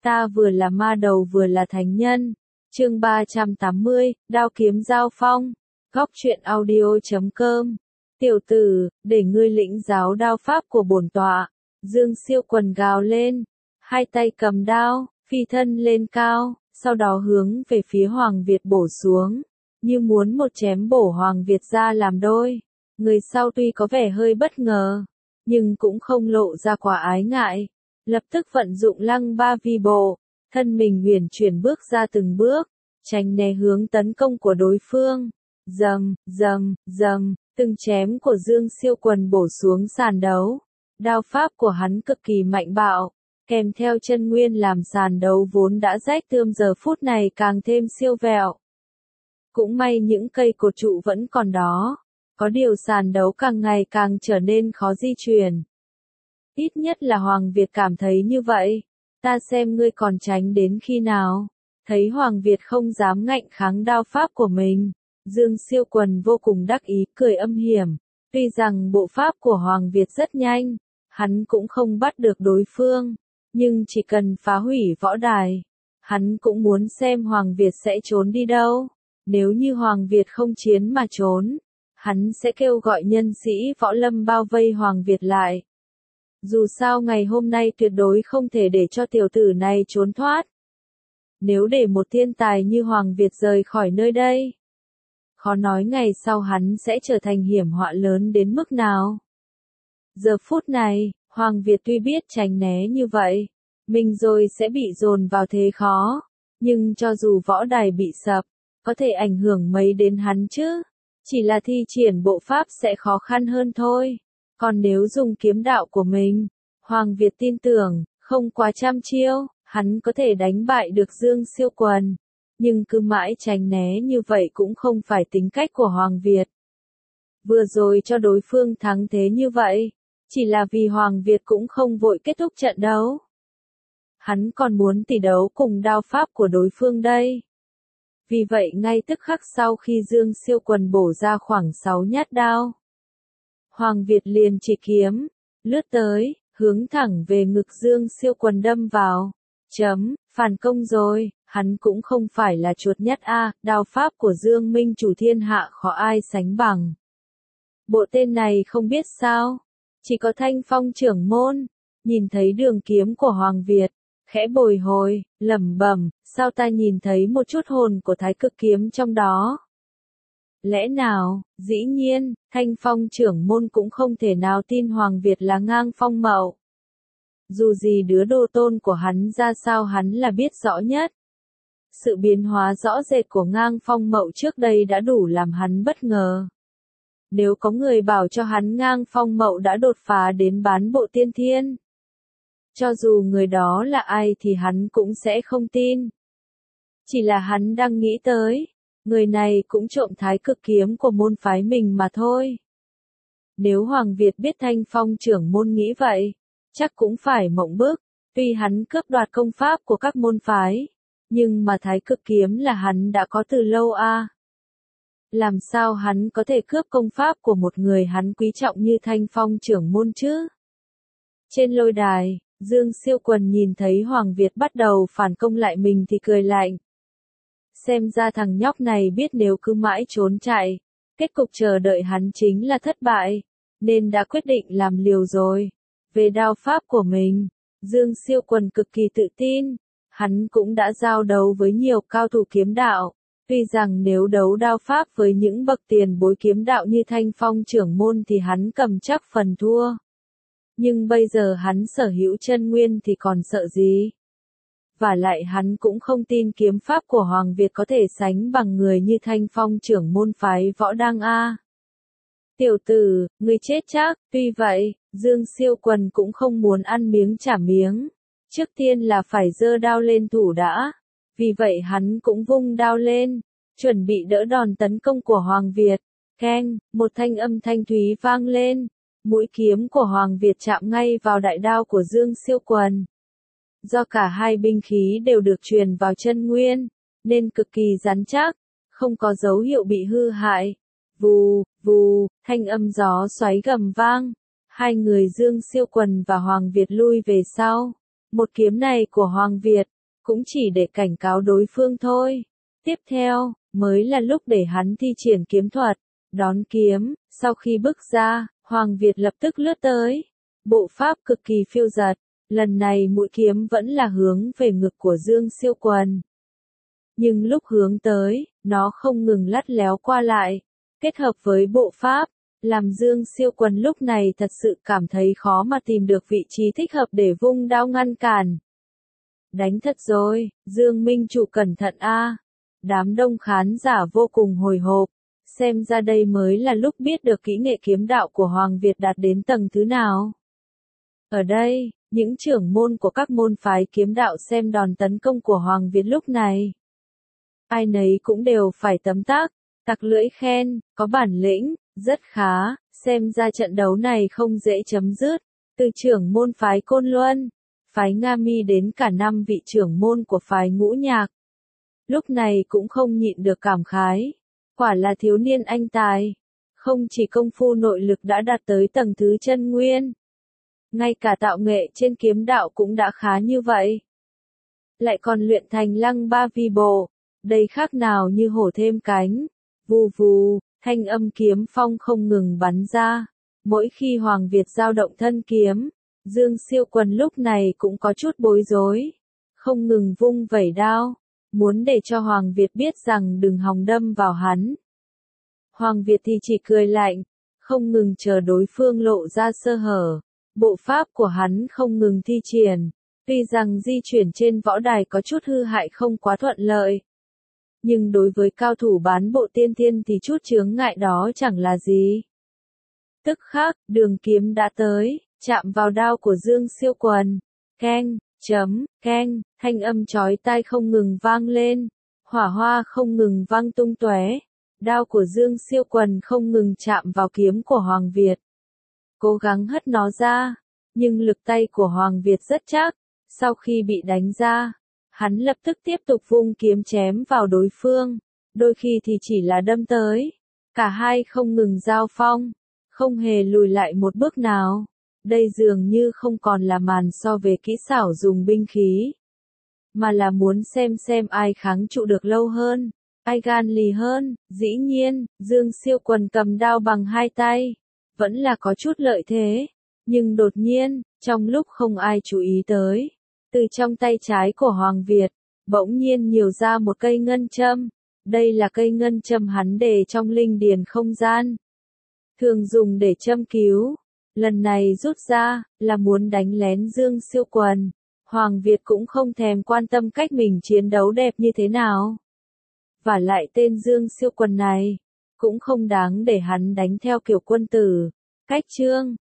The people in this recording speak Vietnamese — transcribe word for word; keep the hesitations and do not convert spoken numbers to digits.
Ta vừa là ma đầu vừa là thánh nhân. Chương ba trăm tám mươi, đao kiếm giao phong. Góc truyện audio chấm com. Tiểu tử, để ngươi lĩnh giáo đao pháp của bổn tọa. Dương Siêu Quần gào lên, hai tay cầm đao, phi thân lên cao, sau đó hướng về phía Hoàng Việt bổ xuống, như muốn một chém bổ Hoàng Việt ra làm đôi. Người sau tuy có vẻ hơi bất ngờ, nhưng cũng không lộ ra quá ái ngại, lập tức vận dụng Lăng Ba Vi Bộ, thân mình huyền chuyển bước ra từng bước, tránh né hướng tấn công của đối phương. Rầm, rầm, rầm, từng chém của Dương Siêu Quần bổ xuống sàn đấu. Đao pháp của hắn cực kỳ mạnh bạo, kèm theo chân nguyên làm sàn đấu vốn đã rách tươm giờ phút này càng thêm siêu vẹo. Cũng may những cây cột trụ vẫn còn đó, có điều sàn đấu càng ngày càng trở nên khó di chuyển. Ít nhất là Hoàng Việt cảm thấy như vậy, ta xem ngươi còn tránh đến khi nào. Thấy Hoàng Việt không dám ngạnh kháng đao pháp của mình, Dương Siêu Quần vô cùng đắc ý cười âm hiểm. Tuy rằng bộ pháp của Hoàng Việt rất nhanh, hắn cũng không bắt được đối phương, nhưng chỉ cần phá hủy võ đài, hắn cũng muốn xem Hoàng Việt sẽ trốn đi đâu. Nếu như Hoàng Việt không chiến mà trốn, hắn sẽ kêu gọi nhân sĩ võ lâm bao vây Hoàng Việt lại. Dù sao ngày hôm nay tuyệt đối không thể để cho tiểu tử này trốn thoát. Nếu để một thiên tài như Hoàng Việt rời khỏi nơi đây, khó nói ngày sau hắn sẽ trở thành hiểm họa lớn đến mức nào. Giờ phút này, Hoàng Việt tuy biết tránh né như vậy, mình rồi sẽ bị dồn vào thế khó, nhưng cho dù võ đài bị sập, có thể ảnh hưởng mấy đến hắn chứ, chỉ là thi triển bộ pháp sẽ khó khăn hơn thôi. Còn nếu dùng kiếm đạo của mình, Hoàng Việt tin tưởng, không quá trăm chiêu, hắn có thể đánh bại được Dương Siêu Quần. Nhưng cứ mãi tránh né như vậy cũng không phải tính cách của Hoàng Việt. Vừa rồi cho đối phương thắng thế như vậy, chỉ là vì Hoàng Việt cũng không vội kết thúc trận đấu. Hắn còn muốn tỷ đấu cùng đao pháp của đối phương đây. Vì vậy ngay tức khắc sau khi Dương Siêu Quần bổ ra khoảng sáu nhát đao, Hoàng Việt liền chỉ kiếm, lướt tới, hướng thẳng về ngực Dương Siêu Quần đâm vào. Chấm, phản công rồi, hắn cũng không phải là chuột nhắt a, đao pháp của Dương Minh Chủ thiên hạ khó ai sánh bằng. Bộ tên này không biết sao, chỉ có Thanh Phong trưởng môn, nhìn thấy đường kiếm của Hoàng Việt, khẽ bồi hồi, lẩm bẩm, sao ta nhìn thấy một chút hồn của Thái Cực kiếm trong đó. Lẽ nào, dĩ nhiên, Thanh Phong trưởng môn cũng không thể nào tin Hoàng Việt là ngang phong mậu. Dù gì đứa đồ tôn của hắn ra sao hắn là biết rõ nhất. Sự biến hóa rõ rệt của ngang phong mậu trước đây đã đủ làm hắn bất ngờ. Nếu có người bảo cho hắn ngang phong mậu đã đột phá đến bán bộ tiên thiên, cho dù người đó là ai thì hắn cũng sẽ không tin. Chỉ là hắn đang nghĩ tới, người này cũng trộm Thái Cực kiếm của môn phái mình mà thôi. Nếu Hoàng Việt biết Thanh Phong trưởng môn nghĩ vậy, chắc cũng phải mộng bức. Tuy hắn cướp đoạt công pháp của các môn phái, nhưng mà Thái Cực kiếm là hắn đã có từ lâu a. À. Làm sao hắn có thể cướp công pháp của một người hắn quý trọng như Thanh Phong trưởng môn chứ? Trên lôi đài, Dương Siêu Quần nhìn thấy Hoàng Việt bắt đầu phản công lại mình thì cười lạnh. Xem ra thằng nhóc này biết nếu cứ mãi trốn chạy, kết cục chờ đợi hắn chính là thất bại, nên đã quyết định làm liều rồi. Về đao pháp của mình, Dương Siêu Quần cực kỳ tự tin, hắn cũng đã giao đấu với nhiều cao thủ kiếm đạo. Tuy rằng nếu đấu đao pháp với những bậc tiền bối kiếm đạo như Thanh Phong trưởng môn thì hắn cầm chắc phần thua. Nhưng bây giờ hắn sở hữu chân nguyên thì còn sợ gì? Và lại hắn cũng không tin kiếm pháp của Hoàng Việt có thể sánh bằng người như Thanh Phong trưởng môn phái võ đăng a. Tiểu tử, ngươi chết chắc. Tuy vậy, Dương Siêu Quần cũng không muốn ăn miếng trả miếng. Trước tiên là phải giơ đao lên thủ đã. Vì vậy hắn cũng vung đao lên, chuẩn bị đỡ đòn tấn công của Hoàng Việt. Keng, một thanh âm thanh thúy vang lên. Mũi kiếm của Hoàng Việt chạm ngay vào đại đao của Dương Siêu Quần. Do cả hai binh khí đều được truyền vào chân nguyên, nên cực kỳ rắn chắc, không có dấu hiệu bị hư hại. Vù, vù, thanh âm gió xoáy gầm vang. Hai người Dương Siêu Quần và Hoàng Việt lui về sau. Một kiếm này của Hoàng Việt, cũng chỉ để cảnh cáo đối phương thôi. Tiếp theo, mới là lúc để hắn thi triển kiếm thuật, đón kiếm, sau khi bước ra, Hoàng Việt lập tức lướt tới. Bộ pháp cực kỳ phiêu dật, lần này mũi kiếm vẫn là hướng về ngực của Dương Siêu Quần. Nhưng lúc hướng tới, nó không ngừng lắt léo qua lại, kết hợp với bộ pháp, làm Dương Siêu Quần lúc này thật sự cảm thấy khó mà tìm được vị trí thích hợp để vung đao ngăn cản. Đánh thật rồi, Dương Minh Chủ cẩn thận a. Đám đông khán giả vô cùng hồi hộp, xem ra đây mới là lúc biết được kỹ nghệ kiếm đạo của Hoàng Việt đạt đến tầng thứ nào. Ở đây, những trưởng môn của các môn phái kiếm đạo xem đòn tấn công của Hoàng Việt lúc này. Ai nấy cũng đều phải tấm tắc, tặc lưỡi khen, có bản lĩnh, rất khá, xem ra trận đấu này không dễ chấm dứt. Từ trưởng môn phái Côn Luân, phái Nga Mi đến cả năm vị trưởng môn của phái Ngũ Nhạc. Lúc này cũng không nhịn được cảm khái, quả là thiếu niên anh tài, không chỉ công phu nội lực đã đạt tới tầng thứ chân nguyên, ngay cả tạo nghệ trên kiếm đạo cũng đã khá như vậy. Lại còn luyện thành Lăng Ba Vi Bộ, đây khác nào như hổ thêm cánh. Vù vù, thanh âm kiếm phong không ngừng bắn ra. Mỗi khi Hoàng Việt dao động thân kiếm, Dương Siêu Quần lúc này cũng có chút bối rối, không ngừng vung vẩy đao, muốn để cho Hoàng Việt biết rằng đừng hòng đâm vào hắn. Hoàng Việt thì chỉ cười lạnh, không ngừng chờ đối phương lộ ra sơ hở. Bộ pháp của hắn không ngừng thi triển, tuy rằng di chuyển trên võ đài có chút hư hại không quá thuận lợi. Nhưng đối với cao thủ bán bộ tiên thiên thì chút chướng ngại đó chẳng là gì. Tức khắc, đường kiếm đã tới, chạm vào đao của Dương Siêu Quần. Keng, chấm, keng, thanh âm chói tai không ngừng vang lên. Hỏa hoa không ngừng vang tung tóe. Đao của Dương Siêu Quần không ngừng chạm vào kiếm của Hoàng Việt. Cố gắng hất nó ra, nhưng lực tay của Hoàng Việt rất chắc. Sau khi bị đánh ra, hắn lập tức tiếp tục vung kiếm chém vào đối phương, đôi khi thì chỉ là đâm tới. Cả hai không ngừng giao phong, không hề lùi lại một bước nào. Đây dường như không còn là màn so về kỹ xảo dùng binh khí, mà là muốn xem xem ai kháng trụ được lâu hơn, ai gan lì hơn. Dĩ nhiên, Dương Siêu Quần cầm đao bằng hai tay, vẫn là có chút lợi thế. Nhưng đột nhiên, trong lúc không ai chú ý tới, từ trong tay trái của Hoàng Việt, bỗng nhiên nhiều ra một cây ngân châm. Đây là cây ngân châm hắn để trong linh điền không gian, thường dùng để châm cứu. Lần này rút ra, là muốn đánh lén Dương Siêu Quần. Hoàng Việt cũng không thèm quan tâm cách mình chiến đấu đẹp như thế nào. Và lại tên Dương Siêu Quần này, cũng không đáng để hắn đánh theo kiểu quân tử. Cách chương